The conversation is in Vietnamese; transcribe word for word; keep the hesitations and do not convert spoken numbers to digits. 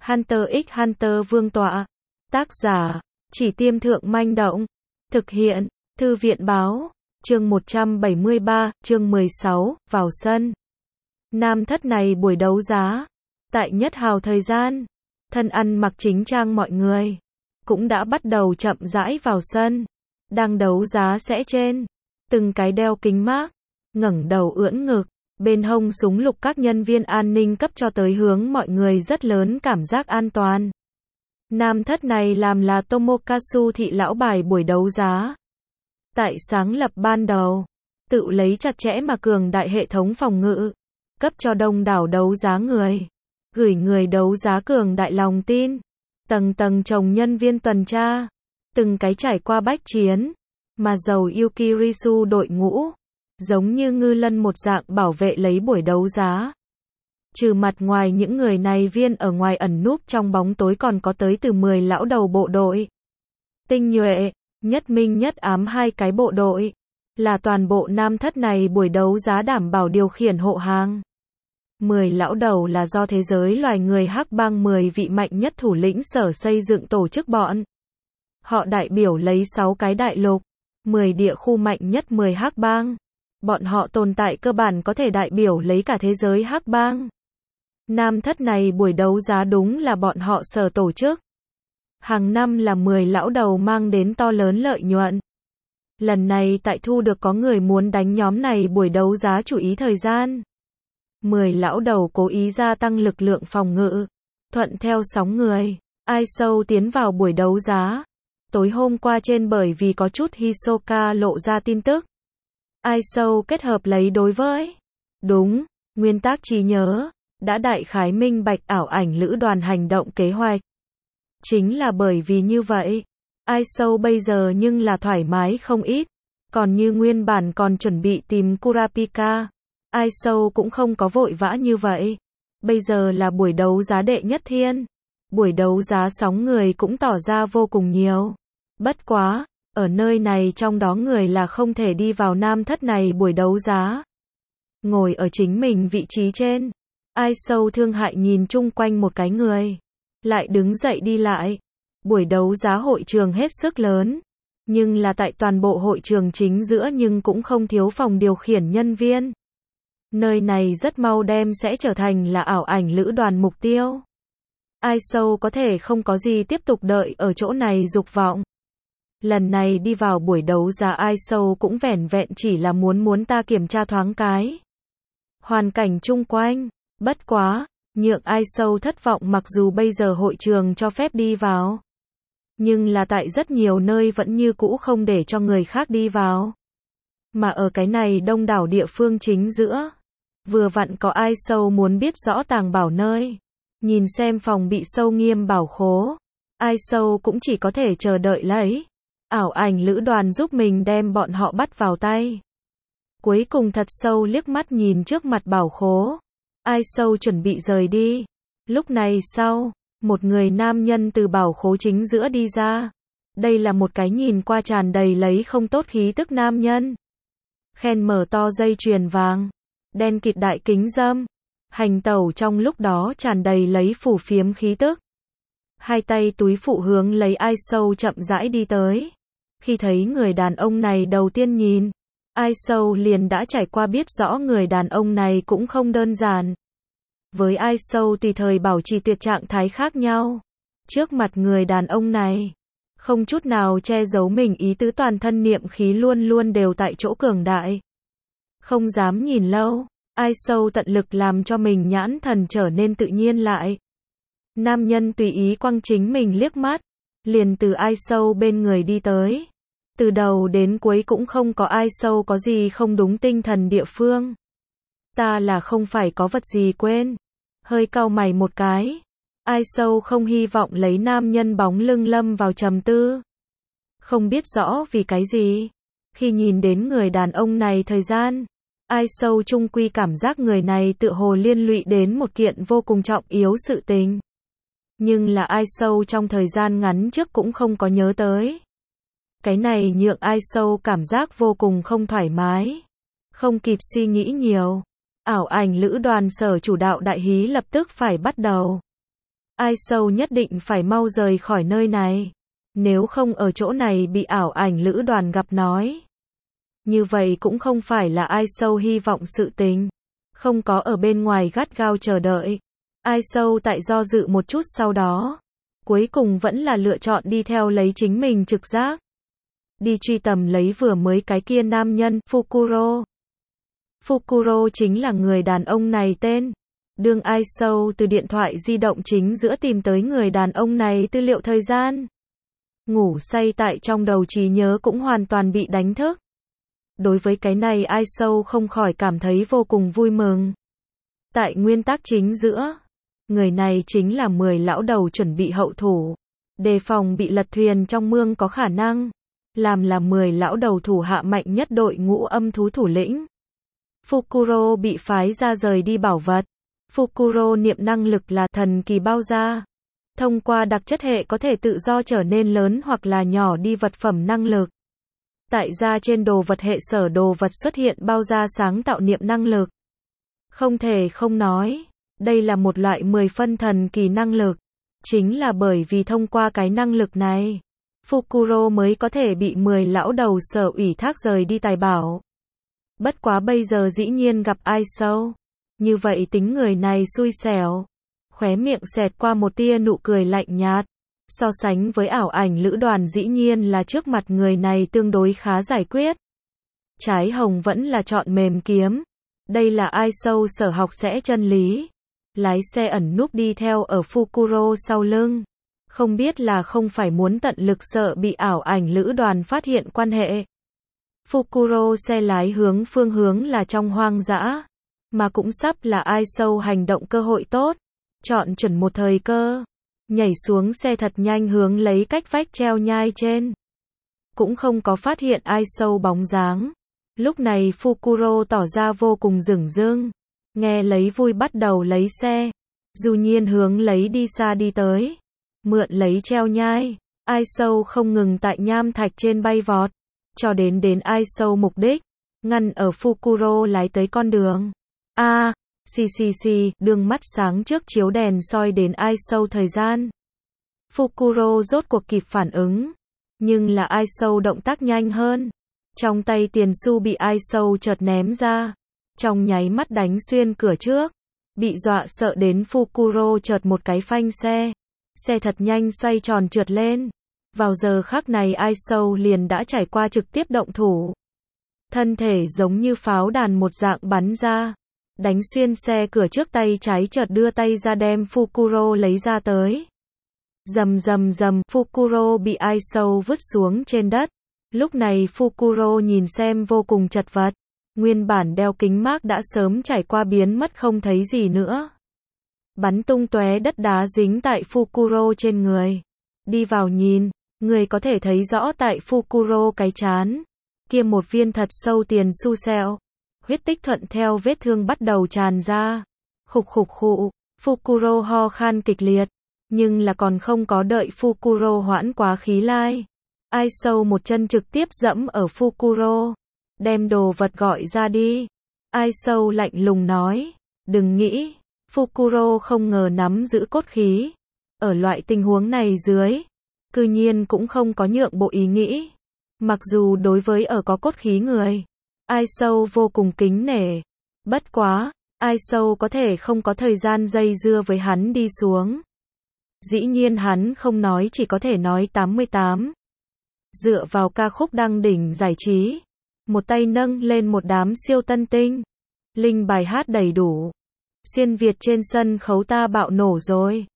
Hunter x Hunter Vương tọa. Tác giả, Chỉ Tiêm Thượng Manh Động. Thực hiện, Thư viện Báo. Chương một trăm bảy mươi ba, chương mười sáu, vào sân. Nam thất này buổi đấu giá. Tại Nhất Hào thời gian, thân ăn mặc chính trang mọi người cũng đã bắt đầu chậm rãi vào sân. Đang đấu giá sẽ trên. Từng cái đeo kính mác, ngẩng đầu ưỡn ngực, bên hông súng lục các nhân viên an ninh cấp cho tới hướng mọi người rất lớn cảm giác an toàn. Nam thất này làm là Tomokazu thị lão bài buổi đấu giá. Tại sáng lập ban đầu, tự lấy chặt chẽ mà cường đại hệ thống phòng ngự, cấp cho đông đảo đấu giá người, gửi người đấu giá cường đại lòng tin, tầng tầng chồng nhân viên tuần tra, từng cái trải qua bách chiến, mà giàu Yukirisu đội ngũ, giống như ngư lân một dạng bảo vệ lấy buổi đấu giá. Trừ mặt ngoài những người này viên ở ngoài ẩn núp trong bóng tối còn có tới từ mười lão đầu bộ đội. Tinh nhuệ, nhất minh nhất ám hai cái bộ đội, là toàn bộ nam thất này buổi đấu giá đảm bảo điều khiển hộ hàng. mười lão đầu là do thế giới loài người hắc bang mười vị mạnh nhất thủ lĩnh sở xây dựng tổ chức bọn. Họ đại biểu lấy sáu cái đại lục, mười địa khu mạnh nhất mười hắc bang. Bọn họ tồn tại cơ bản có thể đại biểu lấy cả thế giới hắc bang. Nam thất này buổi đấu giá đúng là bọn họ sở tổ chức. Hàng năm là mười lão đầu mang đến to lớn lợi nhuận. Lần này tại thu được có người muốn đánh nhóm này buổi đấu giá chủ ý thời gian. mười lão đầu cố ý gia tăng lực lượng phòng ngự, thuận theo sóng người. Ai sâu tiến vào buổi đấu giá. Tối hôm qua trên bởi vì có chút Hisoka lộ ra tin tức. Ai sâu kết hợp lấy đối với. Đúng, nguyên tắc trí nhớ, đã đại khái minh bạch ảo ảnh lữ đoàn hành động kế hoạch. Chính là bởi vì như vậy, ai sâu bây giờ nhưng là thoải mái không ít, còn như nguyên bản còn chuẩn bị tìm Kurapika, ai sâu cũng không có vội vã như vậy. Bây giờ là buổi đấu giá đệ nhất thiên, buổi đấu giá sóng người cũng tỏ ra vô cùng nhiều. Bất quá, ở nơi này trong đó người là không thể đi vào nam thất này buổi đấu giá. Ngồi ở chính mình vị trí trên, ai sâu thương hại nhìn chung quanh một cái người, lại đứng dậy đi lại. Buổi đấu giá hội trường hết sức lớn, nhưng là tại toàn bộ hội trường chính giữa nhưng cũng không thiếu phòng điều khiển nhân viên. Nơi này rất mau đem sẽ trở thành là ảo ảnh lữ đoàn mục tiêu. Ai sâu có thể không có gì tiếp tục đợi ở chỗ này dục vọng. Lần này đi vào buổi đấu giá ai sâu cũng vẻn vẹn chỉ là muốn muốn ta kiểm tra thoáng cái hoàn cảnh chung quanh. Bất quá, nhượng ai sâu thất vọng mặc dù bây giờ hội trường cho phép đi vào, nhưng là tại rất nhiều nơi vẫn như cũ không để cho người khác đi vào. Mà ở cái này đông đảo địa phương chính giữa, vừa vặn có ai sâu muốn biết rõ tàng bảo nơi, nhìn xem phòng bị sâu nghiêm bảo khố. Ai sâu cũng chỉ có thể chờ đợi lấy ảo ảnh lữ đoàn giúp mình đem bọn họ bắt vào tay. Cuối cùng thật sâu liếc mắt nhìn trước mặt bảo khố, ai sâu chuẩn bị rời đi. Lúc này sau, một người nam nhân từ bảo khố chính giữa đi ra. Đây là một cái nhìn qua tràn đầy lấy không tốt khí tức nam nhân. Khen mở to dây chuyền vàng, đen kịt đại kính dâm, hành tẩu trong lúc đó tràn đầy lấy phủ phiếm khí tức. Hai tay túi phụ hướng lấy ai sâu chậm rãi đi tới. Khi thấy người đàn ông này đầu tiên nhìn, ai sâu liền đã trải qua biết rõ người đàn ông này cũng không đơn giản. Với ai sâu tùy thời bảo trì tuyệt trạng thái khác nhau. Trước mặt người đàn ông này, không chút nào che giấu mình ý tứ, toàn thân niệm khí luôn luôn đều tại chỗ cường đại. Không dám nhìn lâu, ai sâu tận lực làm cho mình nhãn thần trở nên tự nhiên lại. Nam nhân tùy ý quăng chính mình liếc mắt, liền từ ai sâu bên người đi tới. Từ đầu đến cuối cũng không có ai sâu có gì không đúng tinh thần địa phương. Ta là không phải có vật gì quên. Hơi cau mày một cái. Ai sâu không hy vọng lấy nam nhân bóng lưng lâm vào trầm tư. Không biết rõ vì cái gì. Khi nhìn đến người đàn ông này thời gian, ai sâu chung quy cảm giác người này tựa hồ liên lụy đến một kiện vô cùng trọng yếu sự tình. Nhưng là ai sâu trong thời gian ngắn trước cũng không có nhớ tới. Cái này nhượng ai sâu cảm giác vô cùng không thoải mái. Không kịp suy nghĩ nhiều, ảo ảnh lữ đoàn sở chủ đạo đại hí lập tức phải bắt đầu. Ai Sâu nhất định phải mau rời khỏi nơi này. Nếu không ở chỗ này bị ảo ảnh lữ đoàn gặp nói. Như vậy cũng không phải là Ai Sâu hy vọng sự tình. Không có ở bên ngoài gắt gao chờ đợi. Ai Sâu tại do dự một chút sau đó. Cuối cùng vẫn là lựa chọn đi theo lấy chính mình trực giác. Đi truy tầm lấy vừa mới cái kia nam nhân, Fukuro. Fukuro chính là người đàn ông này tên. Đương Ai Sâu từ điện thoại di động chính giữa tìm tới người đàn ông này tư liệu thời gian. Ngủ say tại trong đầu trí nhớ cũng hoàn toàn bị đánh thức. Đối với cái này Ai Sâu không khỏi cảm thấy vô cùng vui mừng. Tại nguyên tắc chính giữa, người này chính là mười lão đầu chuẩn bị hậu thủ. Đề phòng bị lật thuyền trong mương có khả năng. Làm là mười lão đầu thủ hạ mạnh nhất đội ngũ âm thú thủ lĩnh. Fukuro bị phái ra rời đi bảo vật. Fukuro niệm năng lực là thần kỳ bao gia. Thông qua đặc chất hệ có thể tự do trở nên lớn hoặc là nhỏ đi vật phẩm năng lực. Tại gia trên đồ vật hệ sở đồ vật xuất hiện bao gia sáng tạo niệm năng lực. Không thể không nói, đây là một loại mười phân thần kỳ năng lực. Chính là bởi vì thông qua cái năng lực này, Fukuro mới có thể bị mười lão đầu sở ủy thác rời đi tài bảo. Bất quá bây giờ dĩ nhiên gặp Ai Sâu. Như vậy tính người này xui xẻo. Khóe miệng xẹt qua một tia nụ cười lạnh nhạt. So sánh với ảo ảnh lữ đoàn dĩ nhiên là trước mặt người này tương đối khá giải quyết. Trái hồng vẫn là chọn mềm kiếm. Đây là Ai Sâu sở học sẽ chân lý. Lái xe ẩn núp đi theo ở Fukuro sau lưng. Không biết là không phải muốn tận lực sợ bị ảo ảnh lữ đoàn phát hiện quan hệ. Fukuro xe lái hướng phương hướng là trong hoang dã. Mà cũng sắp là Ai Sâu hành động cơ hội tốt. Chọn chuẩn một thời cơ. Nhảy xuống xe thật nhanh hướng lấy cách vách treo nhai trên. Cũng không có phát hiện Ai Sâu bóng dáng. Lúc này Fukuro tỏ ra vô cùng dửng dưng. Nghe lấy vui bắt đầu lấy xe. Dù nhiên hướng lấy đi xa đi tới. Mượn lấy treo nhai. Ai Sâu không ngừng tại nham thạch trên bay vọt. Cho đến đến Ai Sâu mục đích. Ngăn ở Fukuro lái tới con đường. A, à, xì xì xì, đường mắt sáng trước chiếu đèn soi đến Ai Sâu thời gian. Fukuro rốt cuộc kịp phản ứng. Nhưng là Ai Sâu động tác nhanh hơn. Trong tay tiền xu bị Ai Sâu chợt ném ra. Trong nháy mắt đánh xuyên cửa trước. Bị dọa sợ đến Fukuro chợt một cái phanh xe. Xe thật nhanh xoay tròn trượt lên. Vào giờ khắc này Ai Sâu liền đã trải qua trực tiếp động thủ. Thân thể giống như pháo đàn một dạng bắn ra. Đánh xuyên xe cửa trước tay trái chợt đưa tay ra đem Fukuro lấy ra tới. Rầm rầm rầm, Fukuro bị Ai Sâu vứt xuống trên đất. Lúc này Fukuro nhìn xem vô cùng chật vật. Nguyên bản đeo kính mác đã sớm trải qua biến mất không thấy gì nữa. Bắn tung tóe đất đá dính tại Fukuro trên người. Đi vào nhìn, người có thể thấy rõ tại Fukuro cái trán. Kia một viên thật sâu tiền xu sẹo. Huyết tích thuận theo vết thương bắt đầu tràn ra. Khục khục khụ, Fukuro ho khan kịch liệt. Nhưng là còn không có đợi Fukuro hoãn quá khí lai. Ai Sâu một chân trực tiếp dẫm ở Fukuro. Đem đồ vật gọi ra đi. Ai Sâu lạnh lùng nói. Đừng nghĩ. Fukuro không ngờ nắm giữ cốt khí. Ở loại tình huống này dưới. Cư nhiên cũng không có nhượng bộ ý nghĩ. Mặc dù đối với ở có cốt khí người. Ai Sâu vô cùng kính nể. Bất quá. Ai Sâu có thể không có thời gian dây dưa với hắn đi xuống. Dĩ nhiên hắn không nói chỉ có thể nói tám mươi tám. Dựa vào ca khúc đăng đỉnh giải trí. Một tay nâng lên một đám siêu tân tinh. Linh bài hát đầy đủ. Xuyên Việt trên sân khấu ta bạo nổ rồi.